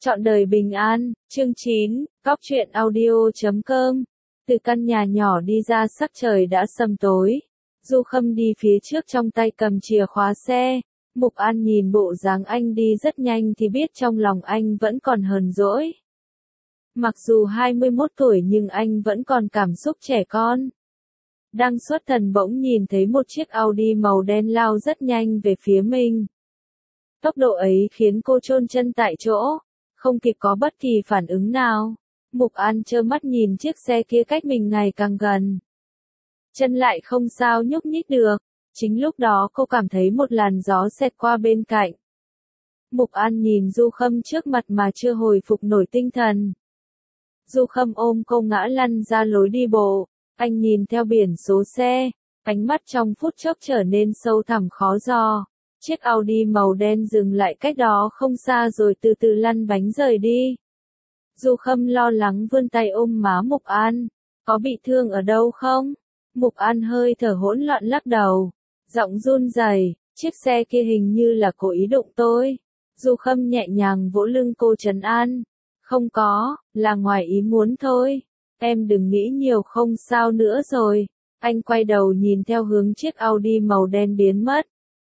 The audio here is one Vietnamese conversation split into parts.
Trọn đời bình an, chương 9, Góc truyện audio.com. Từ căn nhà nhỏ đi ra sắc trời đã sầm tối. Du Khâm đi phía trước trong tay cầm chìa khóa xe. Mục An nhìn bộ dáng anh đi rất nhanh thì biết trong lòng anh vẫn còn hờn dỗi. Mặc dù 21 tuổi nhưng anh vẫn còn cảm xúc trẻ con. Đang xuất thần bỗng nhìn thấy một chiếc Audi màu đen lao rất nhanh về phía mình. Tốc độ ấy khiến cô chôn chân tại chỗ, không kịp có bất kỳ phản ứng nào. Mục An trơ mắt nhìn chiếc xe kia cách mình ngày càng gần. Chân lại không sao nhúc nhích được. Chính lúc đó cô cảm thấy một làn gió xẹt qua bên cạnh. Mục An nhìn Du Khâm trước mặt mà chưa hồi phục nổi tinh thần. Du Khâm ôm cô ngã lăn ra lối đi bộ. Anh nhìn theo biển số xe, ánh mắt trong phút chốc trở nên sâu thẳm khó dò. Chiếc Audi màu đen dừng lại cách đó không xa rồi từ từ lăn bánh rời đi. Du Khâm lo lắng vươn tay ôm má Mục An. Có bị thương ở đâu không? Mục An hơi thở hỗn loạn lắc đầu. Giọng run rẩy, chiếc xe kia hình như là cố ý đụng tôi. Du Khâm nhẹ nhàng vỗ lưng cô trấn an. Không có, là ngoài ý muốn thôi. Em đừng nghĩ nhiều, không sao nữa rồi. Anh quay đầu nhìn theo hướng chiếc Audi màu đen biến mất.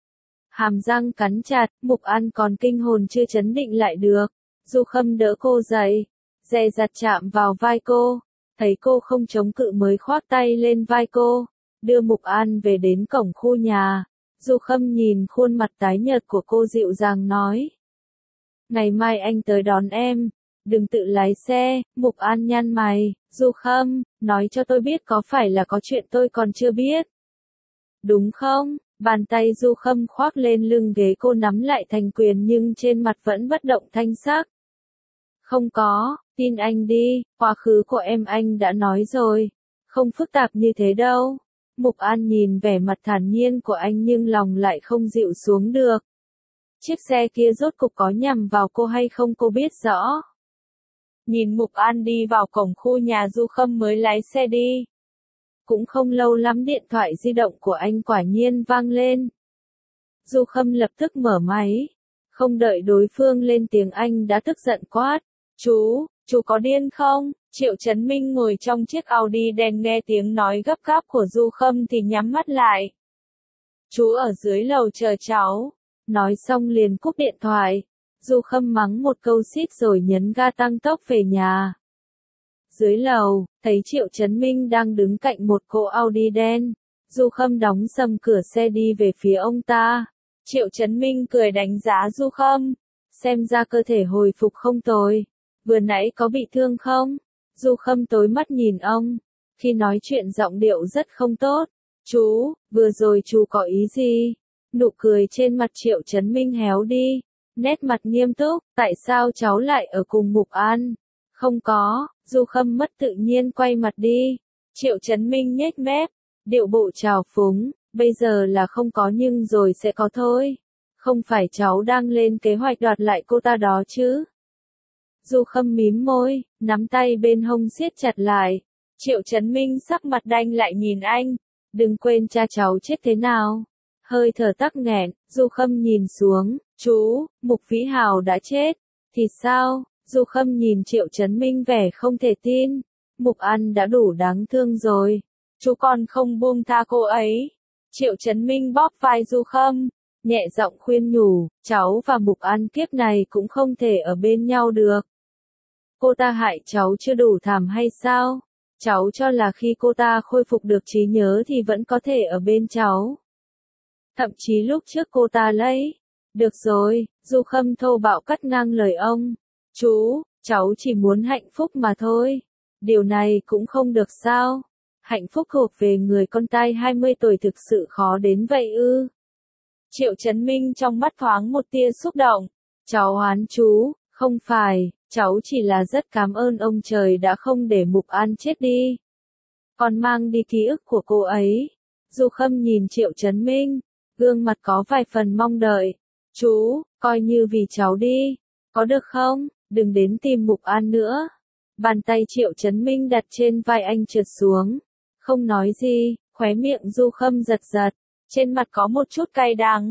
Hàm răng cắn chặt, Mục An còn kinh hồn chưa trấn định lại được. Du Khâm đỡ cô dậy, dè dặt chạm vào vai cô, thấy cô không chống cự mới khoác tay lên vai cô, đưa Mục An về đến cổng khu nhà. Du Khâm nhìn khuôn mặt tái nhợt của cô dịu dàng nói. Ngày mai anh tới đón em, đừng tự lái xe. Mục An nhăn mày. Du Khâm, nói cho tôi biết có phải là có chuyện tôi còn chưa biết. Đúng không? Bàn tay Du Khâm khoác lên lưng ghế cô nắm lại thành quyền nhưng trên mặt vẫn bất động thanh sắc. Không có, tin anh đi, quá khứ của em anh đã nói rồi. Không phức tạp như thế đâu. Mục An nhìn vẻ mặt thản nhiên của anh nhưng lòng lại không dịu xuống được. Chiếc xe kia rốt cục có nhằm vào cô hay không cô biết rõ. Nhìn Mục An đi vào cổng khu nhà, Du Khâm mới lái xe đi. Cũng không lâu lắm điện thoại di động của anh quả nhiên vang lên. Du Khâm lập tức mở máy. Không đợi đối phương lên tiếng anh đã tức giận quát. Chú có điên không? Triệu Chấn Minh ngồi trong chiếc Audi đen nghe tiếng nói gấp gáp của Du Khâm thì nhắm mắt lại. Chú ở dưới lầu chờ cháu. Nói xong liền cúp điện thoại. Du Khâm mắng một câu xít rồi nhấn ga tăng tốc về nhà. Dưới lầu, thấy Triệu Chấn Minh đang đứng cạnh một cỗ Audi đen. Du Khâm đóng sầm cửa xe đi về phía ông ta. Triệu Chấn Minh cười đánh giá Du Khâm. Xem ra cơ thể hồi phục không tồi. Vừa nãy có bị thương không? Du Khâm tối mắt nhìn ông. Khi nói chuyện giọng điệu rất không tốt. Chú, vừa rồi chú có ý gì? Nụ cười trên mặt Triệu Chấn Minh héo đi. Nét mặt nghiêm túc, tại sao cháu lại ở cùng Mục An? Không có. Du Khâm mất tự nhiên quay mặt đi. Triệu Chấn Minh nhếch mép, điệu bộ trào phúng, bây giờ là không có nhưng rồi sẽ có thôi. Không phải cháu đang lên kế hoạch đoạt lại cô ta đó chứ? Du Khâm mím môi, nắm tay bên hông siết chặt lại. Triệu Chấn Minh sắc mặt đanh lại nhìn anh. Đừng quên cha cháu chết thế nào. Hơi thở tắc nghẹn, Du Khâm nhìn xuống. Chú, Mục Vĩ Hào đã chết. Thì sao? Du Khâm nhìn Triệu Chấn Minh vẻ không thể tin. Mục An đã đủ đáng thương rồi. Chú còn không buông tha cô ấy. Triệu Chấn Minh bóp vai Du Khâm, nhẹ giọng khuyên nhủ, cháu và Mục An kiếp này cũng không thể ở bên nhau được. Cô ta hại cháu chưa đủ thảm hay sao? Cháu cho là khi cô ta khôi phục được trí nhớ thì vẫn có thể ở bên cháu. Thậm chí lúc trước cô ta lấy. Được rồi, Du Khâm thô bạo cắt ngang lời ông. Chú, cháu chỉ muốn hạnh phúc mà thôi. Điều này cũng không được sao? Hạnh phúc thuộc về người con trai 20 tuổi thực sự khó đến vậy ư? Triệu Chấn Minh trong mắt thoáng một tia xúc động. Cháu oán chú, không phải, cháu chỉ là rất cảm ơn ông trời đã không để Mục An chết đi. Còn mang đi ký ức của cô ấy. Du Khâm nhìn Triệu Chấn Minh, gương mặt có vài phần mong đợi. Chú, coi như vì cháu đi, có được không? Đừng đến tìm Mục An nữa. Bàn tay Triệu Chấn Minh đặt trên vai anh trượt xuống. Không nói gì, khóe miệng Du Khâm giật giật. Trên mặt có một chút cay đắng.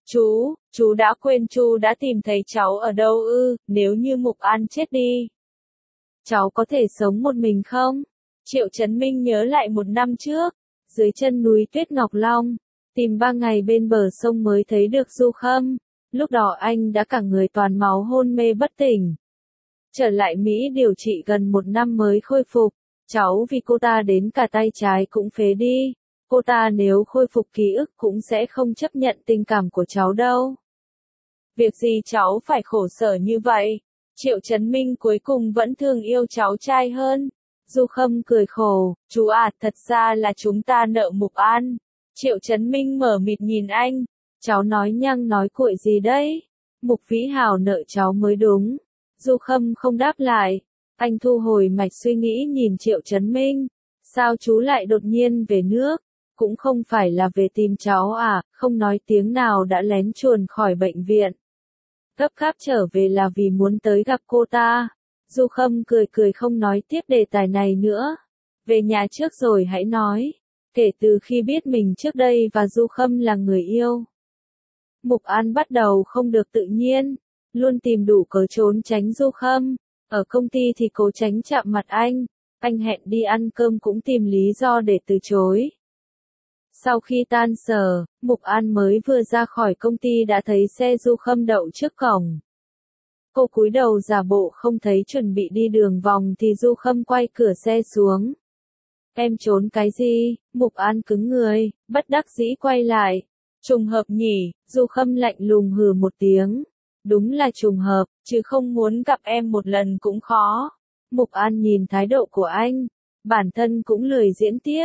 Chú đã quên chú đã tìm thấy cháu ở đâu ư, nếu như Mục An chết đi. Cháu có thể sống một mình không? Triệu Chấn Minh nhớ lại 1 năm trước, dưới chân núi Tuyết Ngọc Long, tìm 3 ngày bên bờ sông mới thấy được Du Khâm, lúc đó anh đã cả người toàn máu hôn mê bất tỉnh. Trở lại Mỹ điều trị gần 1 năm mới khôi phục, cháu vì cô ta đến cả tay trái cũng phế đi, cô ta nếu khôi phục ký ức cũng sẽ không chấp nhận tình cảm của cháu đâu. Việc gì cháu phải khổ sở như vậy? Triệu Chấn Minh cuối cùng vẫn thương yêu cháu trai hơn. Du Khâm cười khổ, chú à, thật ra là chúng ta nợ Mục An. Triệu Chấn Minh mở mịt nhìn anh, cháu nói nhăng nói cuội gì đấy? Mục Vĩ Hào nợ cháu mới đúng. Du Khâm không đáp lại, anh thu hồi mạch suy nghĩ nhìn Triệu Chấn Minh. Sao chú lại đột nhiên về nước? Cũng không phải là về tìm cháu à, không nói tiếng nào đã lén chuồn khỏi bệnh viện. Gấp gáp trở về là vì muốn tới gặp cô ta. Du Khâm cười cười không nói tiếp đề tài này nữa. Về nhà trước rồi hãy nói. Kể từ khi biết mình trước đây và Du Khâm là người yêu, Mục An bắt đầu không được tự nhiên, luôn tìm đủ cớ trốn tránh Du Khâm. Ở công ty thì cố tránh chạm mặt anh hẹn đi ăn cơm cũng tìm lý do để từ chối. Sau khi tan sở, Mục An mới vừa ra khỏi công ty đã thấy xe Du Khâm đậu trước cổng. Cô cúi đầu giả bộ không thấy chuẩn bị đi đường vòng thì Du Khâm quay cửa xe xuống. Em trốn cái gì? Mục An cứng người, bất đắc dĩ quay lại. Trùng hợp nhỉ, Du Khâm lạnh lùng hừ một tiếng. Đúng là trùng hợp, chứ không muốn gặp em một lần cũng khó. Mục An nhìn thái độ của anh, bản thân cũng lười diễn tiếp.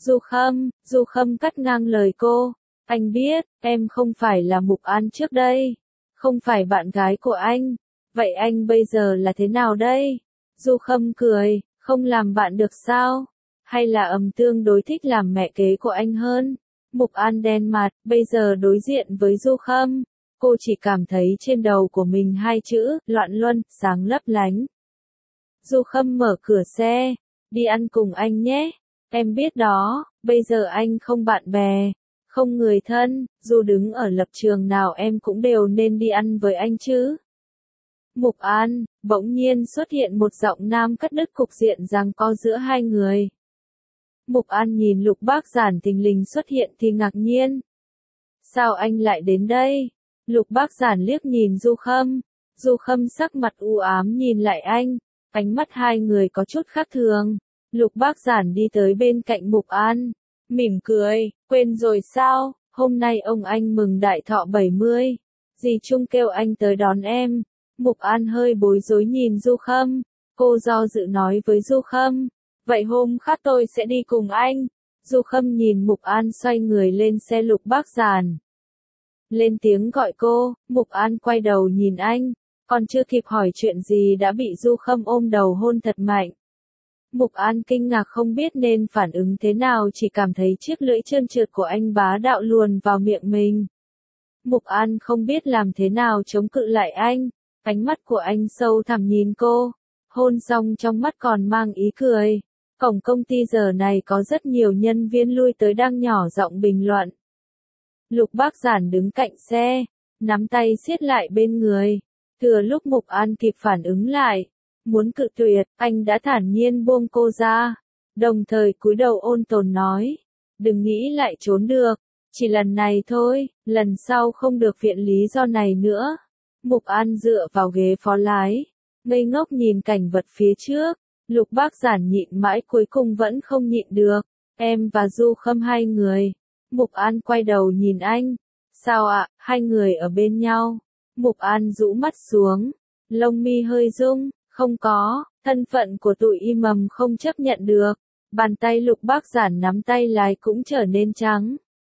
Du Khâm cắt ngang lời cô. Anh biết, em không phải là Mục An trước đây. Không phải bạn gái của anh. Vậy anh bây giờ là thế nào đây? Du Khâm cười, không làm bạn được sao? Hay là tương đối thích làm mẹ kế của anh hơn? Mục An đen mặt, bây giờ đối diện với Du Khâm, cô chỉ cảm thấy trên đầu của mình 2 chữ, loạn luân, sáng lấp lánh. Du Khâm mở cửa xe, đi ăn cùng anh nhé. Em biết đó, bây giờ anh không bạn bè, không người thân, dù đứng ở lập trường nào em cũng đều nên đi ăn với anh chứ. Mục An, bỗng nhiên xuất hiện một giọng nam cắt đứt cục diện giằng co giữa hai người. Mục An nhìn Lục Bác Giản thình lình xuất hiện thì ngạc nhiên. Sao anh lại đến đây? Lục Bác Giản liếc nhìn Du Khâm sắc mặt u ám nhìn lại anh, ánh mắt hai người có chút khác thường. Lục Bác Giản đi tới bên cạnh Mục An, mỉm cười, quên rồi sao, hôm nay ông anh mừng đại thọ 70. Dì Trung kêu anh tới đón em. Mục An hơi bối rối nhìn Du Khâm, cô do dự nói với Du Khâm, vậy hôm khác tôi sẽ đi cùng anh. Du Khâm nhìn Mục An xoay người lên xe Lục Bác Giản. Lên tiếng gọi cô, Mục An quay đầu nhìn anh, còn chưa kịp hỏi chuyện gì đã bị Du Khâm ôm đầu hôn thật mạnh. Mục An kinh ngạc không biết nên phản ứng thế nào, chỉ cảm thấy chiếc lưỡi trơn trượt của anh bá đạo luồn vào miệng mình. Mục An không biết làm thế nào chống cự lại anh, ánh mắt của anh sâu thẳm nhìn cô, hôn xong trong mắt còn mang ý cười. Cổng công ty giờ này có rất nhiều nhân viên lui tới đang nhỏ giọng bình luận. Lục Bác Giản đứng cạnh xe, nắm tay siết lại bên người. Thừa lúc Mục An kịp phản ứng lại, muốn cự tuyệt, anh đã thản nhiên buông cô ra, đồng thời cúi đầu ôn tồn nói, đừng nghĩ lại trốn được, chỉ lần này thôi, lần sau không được viện lý do này nữa. Mục An dựa vào ghế phó lái, ngây ngốc nhìn cảnh vật phía trước. Lục Bác Giản nhịn mãi cuối cùng vẫn không nhịn được. Em và Du Khâm hai người. Mục An quay đầu nhìn anh. Sao ạ, hai người ở bên nhau? Mục An rũ mắt xuống. Lông mi hơi rung. Không có, thân phận của tụi Imam không chấp nhận được. Bàn tay Lục Bác Giản nắm tay lái cũng trở nên trắng.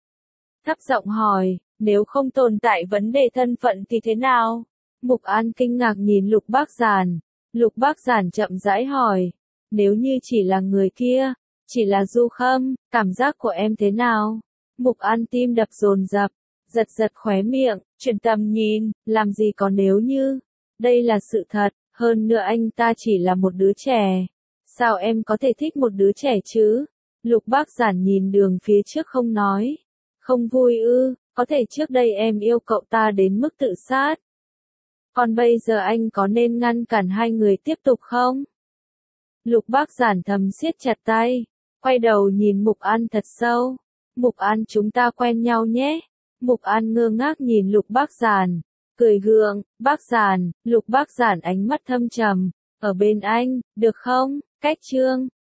Thấp giọng hỏi, nếu không tồn tại vấn đề thân phận thì thế nào? Mục An kinh ngạc nhìn Lục Bác Giản. Lục Bác Giản chậm rãi hỏi, nếu như chỉ là người kia, chỉ là Du Khâm, cảm giác của em thế nào? Mục An tim đập dồn dập, giật giật khóe miệng, chuyển tầm nhìn, làm gì có nếu như, đây là sự thật, hơn nữa anh ta chỉ là một đứa trẻ. Sao em có thể thích một đứa trẻ chứ? Lục Bác Giản nhìn đường phía trước không nói. Không vui ư, Có thể trước đây em yêu cậu ta đến mức tự sát. Còn bây giờ anh có nên ngăn cản hai người tiếp tục không? Lục Bác Giản thầm siết chặt tay, quay đầu nhìn Mục An thật sâu. Mục An, chúng ta quen nhau nhé. Mục An ngơ ngác nhìn Lục Bác Giản, cười gượng. Bác Giản, Lục Bác Giản ánh mắt thâm trầm, ở bên anh, được không? Cách chương